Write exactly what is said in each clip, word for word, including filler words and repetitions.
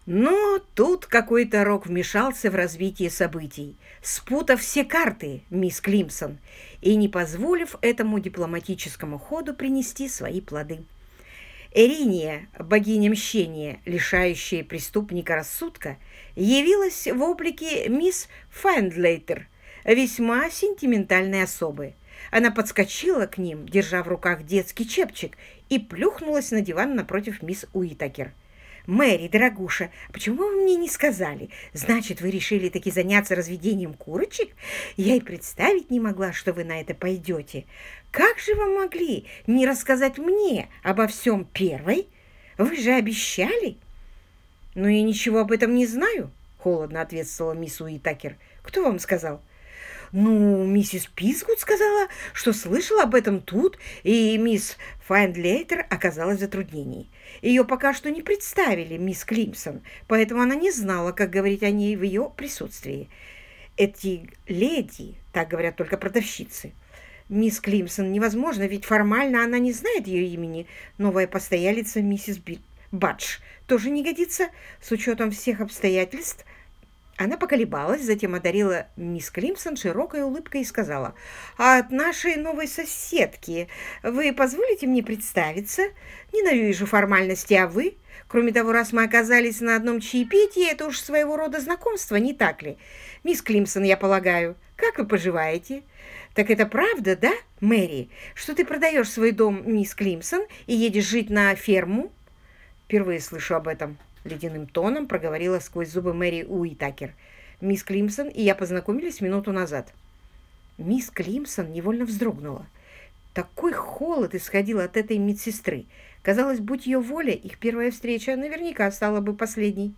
Но тут какой-то рок вмешался в развитие событий, спутав все карты, мисс Климсон, и не позволив этому дипломатическому ходу принести свои плоды. Эриния, богиня мщения, лишающая преступника рассудка, явилась в облике мисс Файндлейтер, весьма сентиментальной особы. Она подскочила к ним, держа в руках детский чепчик, и плюхнулась на диван напротив мисс Уитакер. «Мэри, дорогуша, почему вы мне не сказали? Значит, вы решили таки заняться разведением курочек? Я и представить не могла, что вы на это пойдете. Как же вы могли не рассказать мне обо всем первой? Вы же обещали!» «Ну, я ничего об этом не знаю», — холодно ответствовала мисс Уитакер. «Кто вам сказал?» «Ну, миссис Пискут сказала, что слышала об этом тут, и мисс Файндлейтер оказалась в затруднении. Ее пока что не представили, мисс Климсон, поэтому она не знала, как говорить о ней в ее присутствии. Эти леди, так говорят только продавщицы. Мисс Климсон невозможно, ведь формально она не знает ее имени. Новая постоялица миссис Би- Бадж тоже не годится, с учетом всех обстоятельств». Она поколебалась, затем одарила мисс Климсон широкой улыбкой и сказала: «А от нашей новой соседки вы позволите мне представиться? Ненавижу формальности, а вы? Кроме того, раз мы оказались на одном чаепитии, это уж своего рода знакомство, не так ли? Мисс Климсон, я полагаю, как вы поживаете? Так это правда, да, Мэри, что ты продаешь свой дом, мисс Климсон, и едешь жить на ферму?» «Впервые слышу об этом», — ледяным тоном проговорила сквозь зубы Мэри Уитакер. «Мисс Климсон и я познакомились минуту назад». Мисс Климсон невольно вздрогнула. Такой холод исходил от этой медсестры. Казалось, будь ее воля, их первая встреча наверняка стала бы последней.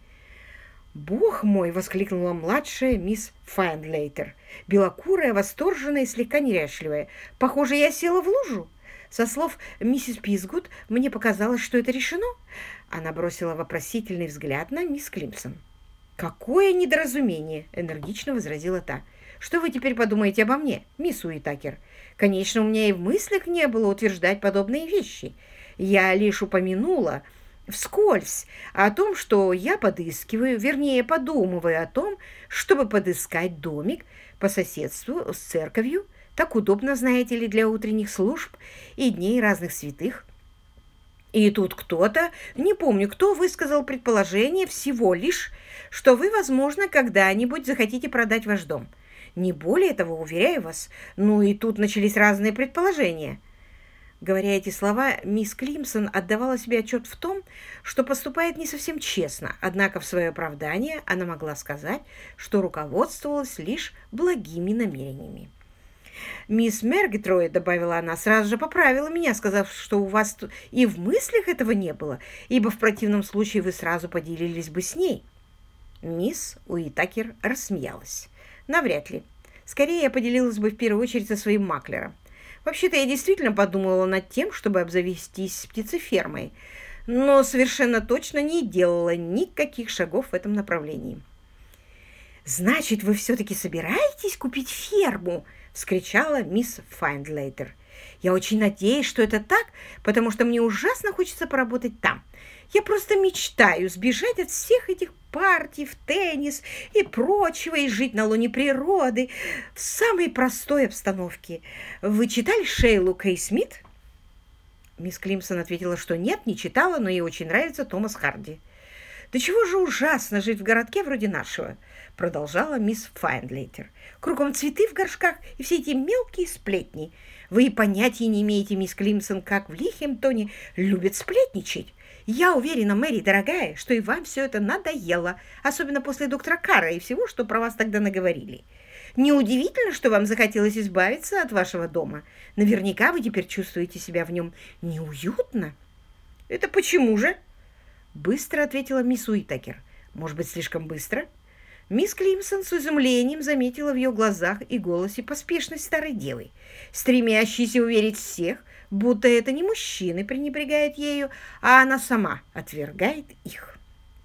«Бог мой!» — воскликнула младшая мисс Файндлейтер. Белокурая, восторженная и слегка неряшливая. «Похоже, я села в лужу». Со слов миссис Пизгуд мне показалось, что это решено. Она бросила вопросительный взгляд на мисс Климсон. «Какое недоразумение!» — энергично возразила та. «Что вы теперь подумаете обо мне, мисс Уитакер? Конечно, у меня и в мыслях не было утверждать подобные вещи. Я лишь упомянула вскользь о том, что я подыскиваю, вернее, подумываю о том, чтобы подыскать домик по соседству с церковью. Так удобно, знаете ли, для утренних служб и дней разных святых». И тут кто-то, не помню кто, высказал предположение всего лишь, что вы, возможно, когда-нибудь захотите продать ваш дом. Не более того, уверяю вас. Ну и тут начались разные предположения. Говоря эти слова, мисс Климсон отдавала себе отчет в том, что поступает не совсем честно, однако в свое оправдание она могла сказать, что руководствовалась лишь благими намерениями. «Мисс Мергитрой», — добавила она, — «сразу же поправила меня, сказав, что у вас и в мыслях этого не было, ибо в противном случае вы сразу поделились бы с ней». Мисс Уитакер рассмеялась. «Навряд ли. Скорее, я поделилась бы в первую очередь со своим маклером. Вообще-то я действительно подумывала над тем, чтобы обзавестись птицефермой, но совершенно точно не делала никаких шагов в этом направлении». «Значит, вы все-таки собираетесь купить ферму?» — вскричала мисс Файндлейтер. «Я очень надеюсь, что это так, потому что мне ужасно хочется поработать там. Я просто мечтаю сбежать от всех этих партий в теннис и прочего и жить на лоне природы в самой простой обстановке. Вы читали Шейлу Кей Смит?» Мисс Климсон ответила, что нет, не читала, но ей очень нравится Томас Харди. «Да чего же ужасно жить в городке вроде нашего?» — продолжала мисс Файндлейтер. «Кругом цветы в горшках и все эти мелкие сплетни. Вы и понятия не имеете, мисс Климсон, как в Лихемптоне любят сплетничать. Я уверена, Мэри, дорогая, что и вам все это надоело, особенно после доктора Карра и всего, что про вас тогда наговорили. Неудивительно, что вам захотелось избавиться от вашего дома. Наверняка вы теперь чувствуете себя в нем неуютно». «Это почему же?» Быстро ответила мисс Уитакер. «Может быть, слишком быстро?» Мисс Климсон с изумлением заметила в ее глазах и голосе поспешность старой девы, стремящейся уверить всех, будто это не мужчины пренебрегают ею, а она сама отвергает их.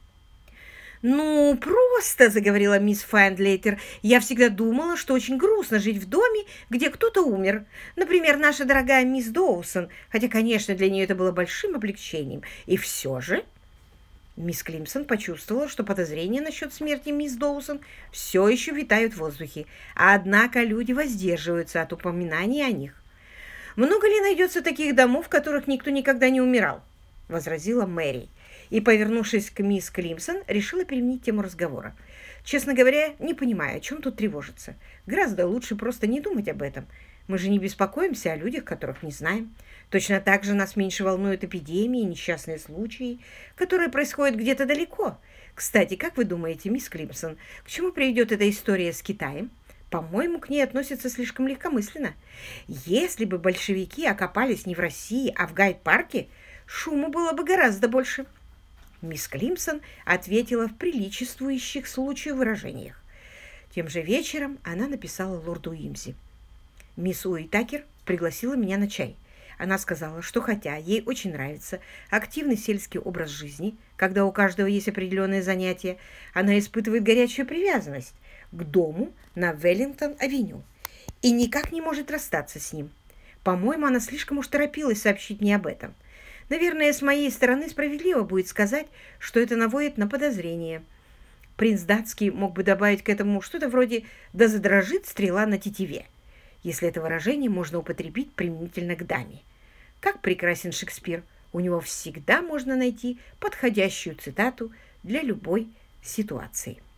«Ну, просто, — заговорила мисс Файндлейтер, — я всегда думала, что очень грустно жить в доме, где кто-то умер. Например, наша дорогая мисс Доусон, хотя, конечно, для нее это было большим облегчением. И все же...» Мисс Климсон почувствовала, что подозрения насчет смерти мисс Доусон все еще витают в воздухе, однако люди воздерживаются от упоминаний о них. «Много ли найдется таких домов, в которых никто никогда не умирал?» — возразила Мэри. И, повернувшись к мисс Климсон, решила переменить тему разговора. «Честно говоря, не понимаю, о чем тут тревожиться. Гораздо лучше просто не думать об этом. Мы же не беспокоимся о людях, которых не знаем. Точно так же нас меньше волнуют эпидемии и несчастные случаи, которые происходят где-то далеко. Кстати, как вы думаете, мисс Климсон, к чему приведет эта история с Китаем? По-моему, к ней относятся слишком легкомысленно. Если бы большевики окопались не в России, а в Гайд-парке, шуму было бы гораздо больше». Мисс Климсон ответила в приличествующих случаю выражениях. Тем же вечером она написала лорду Уимзи. «Мисс Уитакер пригласила меня на чай. Она сказала, что хотя ей очень нравится активный сельский образ жизни, когда у каждого есть определенные занятия, она испытывает горячую привязанность к дому на Веллингтон-авеню и никак не может расстаться с ним. По-моему, она слишком уж торопилась сообщить мне об этом. Наверное, с моей стороны справедливо будет сказать, что это наводит на подозрение. Принц датский мог бы добавить к этому что-то вроде «да задрожит стрела на тетиве», если это выражение можно употребить применительно к даме. Как прекрасен Шекспир! У него всегда можно найти подходящую цитату для любой ситуации.